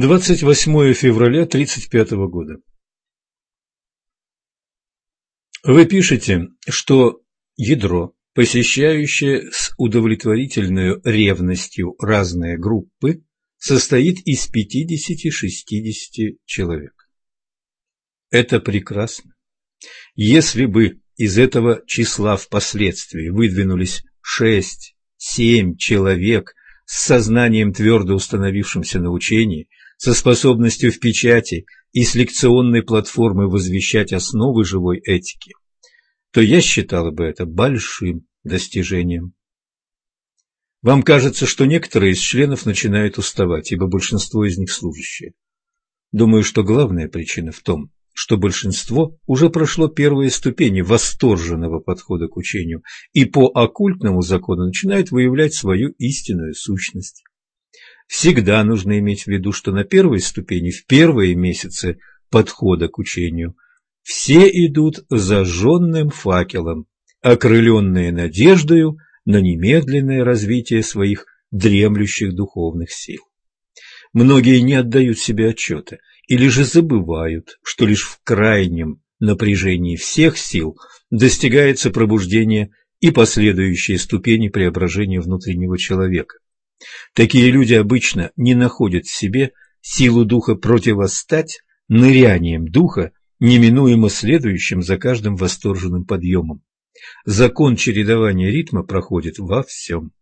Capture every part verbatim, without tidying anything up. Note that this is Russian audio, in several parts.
двадцать восьмое февраля тридцать пятого года. Вы пишете, что ядро, посещающее с удовлетворительной ревностью разные группы, состоит из пятидесяти-шестидесяти человек. Это прекрасно. Если бы из этого числа впоследствии выдвинулись шесть-семь человек с сознанием, твердо установившимся на учении, со способностью в печати и с лекционной платформы возвещать основы живой этики, то я считала бы это большим достижением. Вам кажется, что некоторые из членов начинают уставать, ибо большинство из них служащие. Думаю, что главная причина в том, что большинство уже прошло первые ступени восторженного подхода к учению и по оккультному закону начинает выявлять свою истинную сущность. Всегда нужно иметь в виду, что на первой ступени, в первые месяцы подхода к учению, все идут зажженным факелом, окрыленные надеждою на немедленное развитие своих дремлющих духовных сил. Многие не отдают себе отчета или же забывают, что лишь в крайнем напряжении всех сил достигается пробуждение и последующие ступени преображения внутреннего человека. Такие люди обычно не находят в себе силу духа противостать нырянием духа, неминуемо следующим за каждым восторженным подъемом. Закон чередования ритма проходит во всем.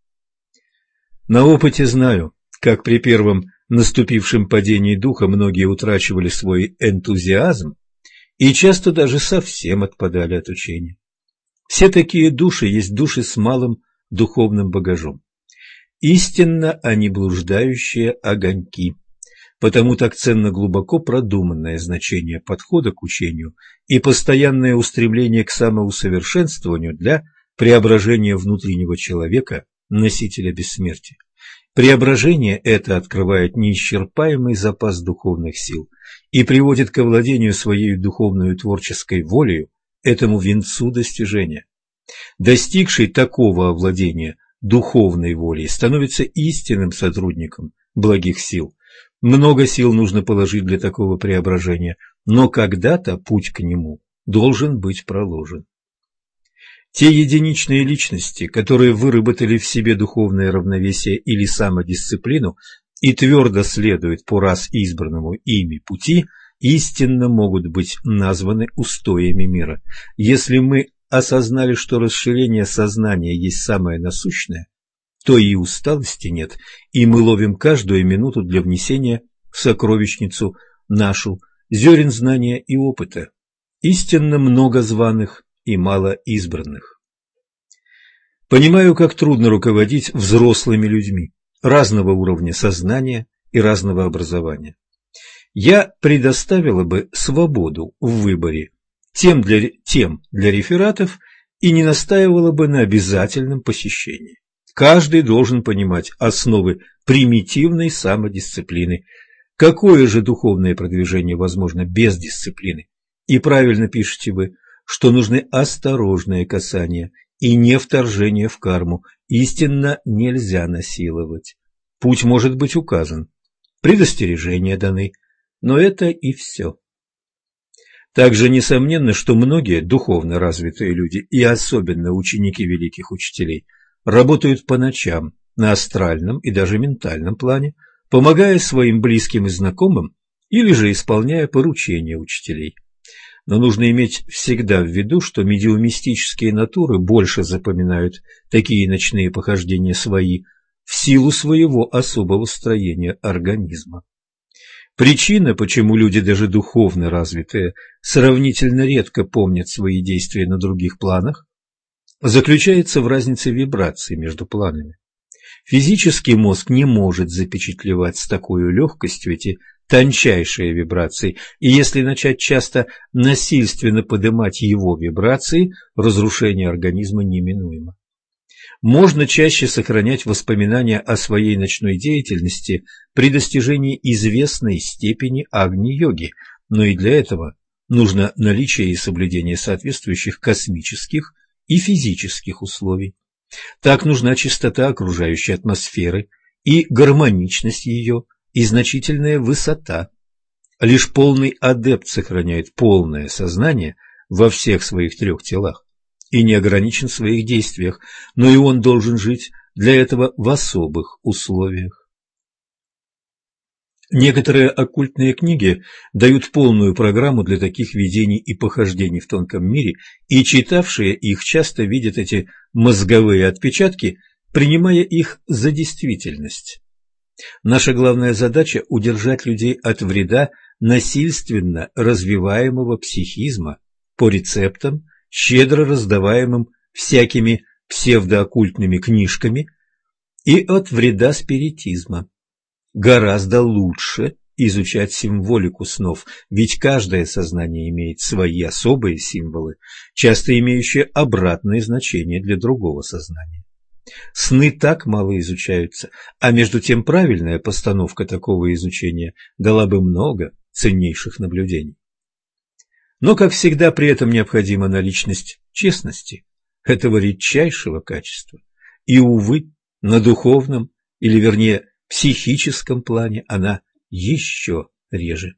На опыте знаю, как при первом наступившем падении духа многие утрачивали свой энтузиазм и часто даже совсем отпадали от учения. Все такие души есть души с малым духовным багажом. Истинно они блуждающие огоньки, потому так ценно глубоко продуманное значение подхода к учению и постоянное устремление к самоусовершенствованию для преображения внутреннего человека, носителя бессмертия. Преображение это открывает неисчерпаемый запас духовных сил и приводит к овладению своей духовной творческой волею, этому венцу достижения. Достигший такого овладения духовной волей становится истинным сотрудником благих сил. Много сил нужно положить для такого преображения, но когда-то путь к нему должен быть проложен. Те единичные личности, которые выработали в себе духовное равновесие или самодисциплину и твердо следуют по раз избранному ими пути, истинно могут быть названы устоями мира. Если мы осознали, что расширение сознания есть самое насущное, то и усталости нет, и мы ловим каждую минуту для внесения в сокровищницу нашу зерен знания и опыта. Истинно много званых и мало избранных. Понимаю, как трудно руководить взрослыми людьми разного уровня сознания и разного образования. Я предоставила бы свободу в выборе тем для, тем для рефератов и не настаивала бы на обязательном посещении. Каждый должен понимать основы примитивной самодисциплины. Какое же духовное продвижение возможно без дисциплины? И правильно пишете вы, что нужны осторожные касания и не вторжение в карму. Истинно нельзя насиловать. Путь может быть указан, предостережения даны, но это и все. Также несомненно, что многие духовно развитые люди, и особенно ученики великих учителей, работают по ночам на астральном и даже ментальном плане, помогая своим близким и знакомым или же исполняя поручения учителей. Но нужно иметь всегда в виду, что медиумистические натуры больше запоминают такие ночные похождения свои в силу своего особого строения организма. Причина, почему люди, даже духовно развитые, сравнительно редко помнят свои действия на других планах, заключается в разнице вибраций между планами. Физический мозг не может запечатлевать с такой легкостью эти тончайшие вибрации, и если начать часто насильственно поднимать его вибрации, разрушение организма неминуемо. Можно чаще сохранять воспоминания о своей ночной деятельности при достижении известной степени агни-йоги, но и для этого нужно наличие и соблюдение соответствующих космических и физических условий. Так нужна чистота окружающей атмосферы и гармоничность ее и значительная высота. Лишь полный адепт сохраняет полное сознание во всех своих трех телах и не ограничен в своих действиях, но и он должен жить для этого в особых условиях. Некоторые оккультные книги дают полную программу для таких видений и похождений в тонком мире, и читавшие их часто видят эти мозговые отпечатки, принимая их за действительность. Наша главная задача – удержать людей от вреда насильственно развиваемого психизма по рецептам, щедро раздаваемым всякими псевдооккультными книжками, и от вреда спиритизма. Гораздо лучше изучать символику снов, ведь каждое сознание имеет свои особые символы, часто имеющие обратное значение для другого сознания. Сны так мало изучаются, а между тем правильная постановка такого изучения дала бы много ценнейших наблюдений. Но, как всегда, при этом необходима наличность честности, этого редчайшего качества, и, увы, на духовном, или вернее, психическом плане она еще реже.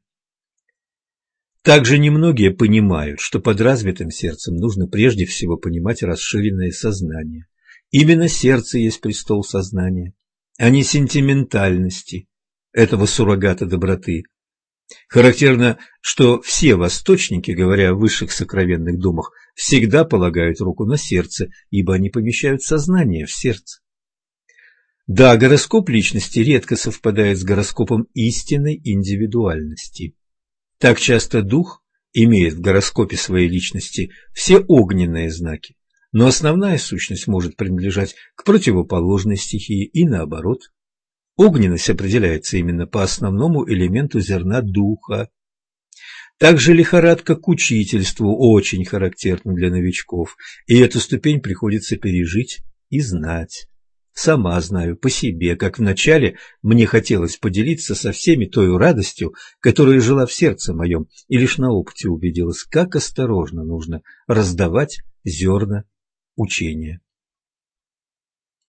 Также немногие понимают, что под развитым сердцем нужно прежде всего понимать расширенное сознание. Именно сердце есть престол сознания, а не сентиментальности, этого суррогата доброты. Характерно, что все восточники, говоря о высших сокровенных думах, всегда полагают руку на сердце, ибо они помещают сознание в сердце. Да, гороскоп личности редко совпадает с гороскопом истинной индивидуальности. Так часто дух имеет в гороскопе своей личности все огненные знаки, но основная сущность может принадлежать к противоположной стихии и наоборот. Огненность определяется именно по основному элементу зерна духа. Также лихорадка к учительству очень характерна для новичков, и эту ступень приходится пережить и знать. Сама знаю по себе, как вначале мне хотелось поделиться со всеми той радостью, которая жила в сердце моем, и лишь на опыте убедилась, как осторожно нужно раздавать зерна учения.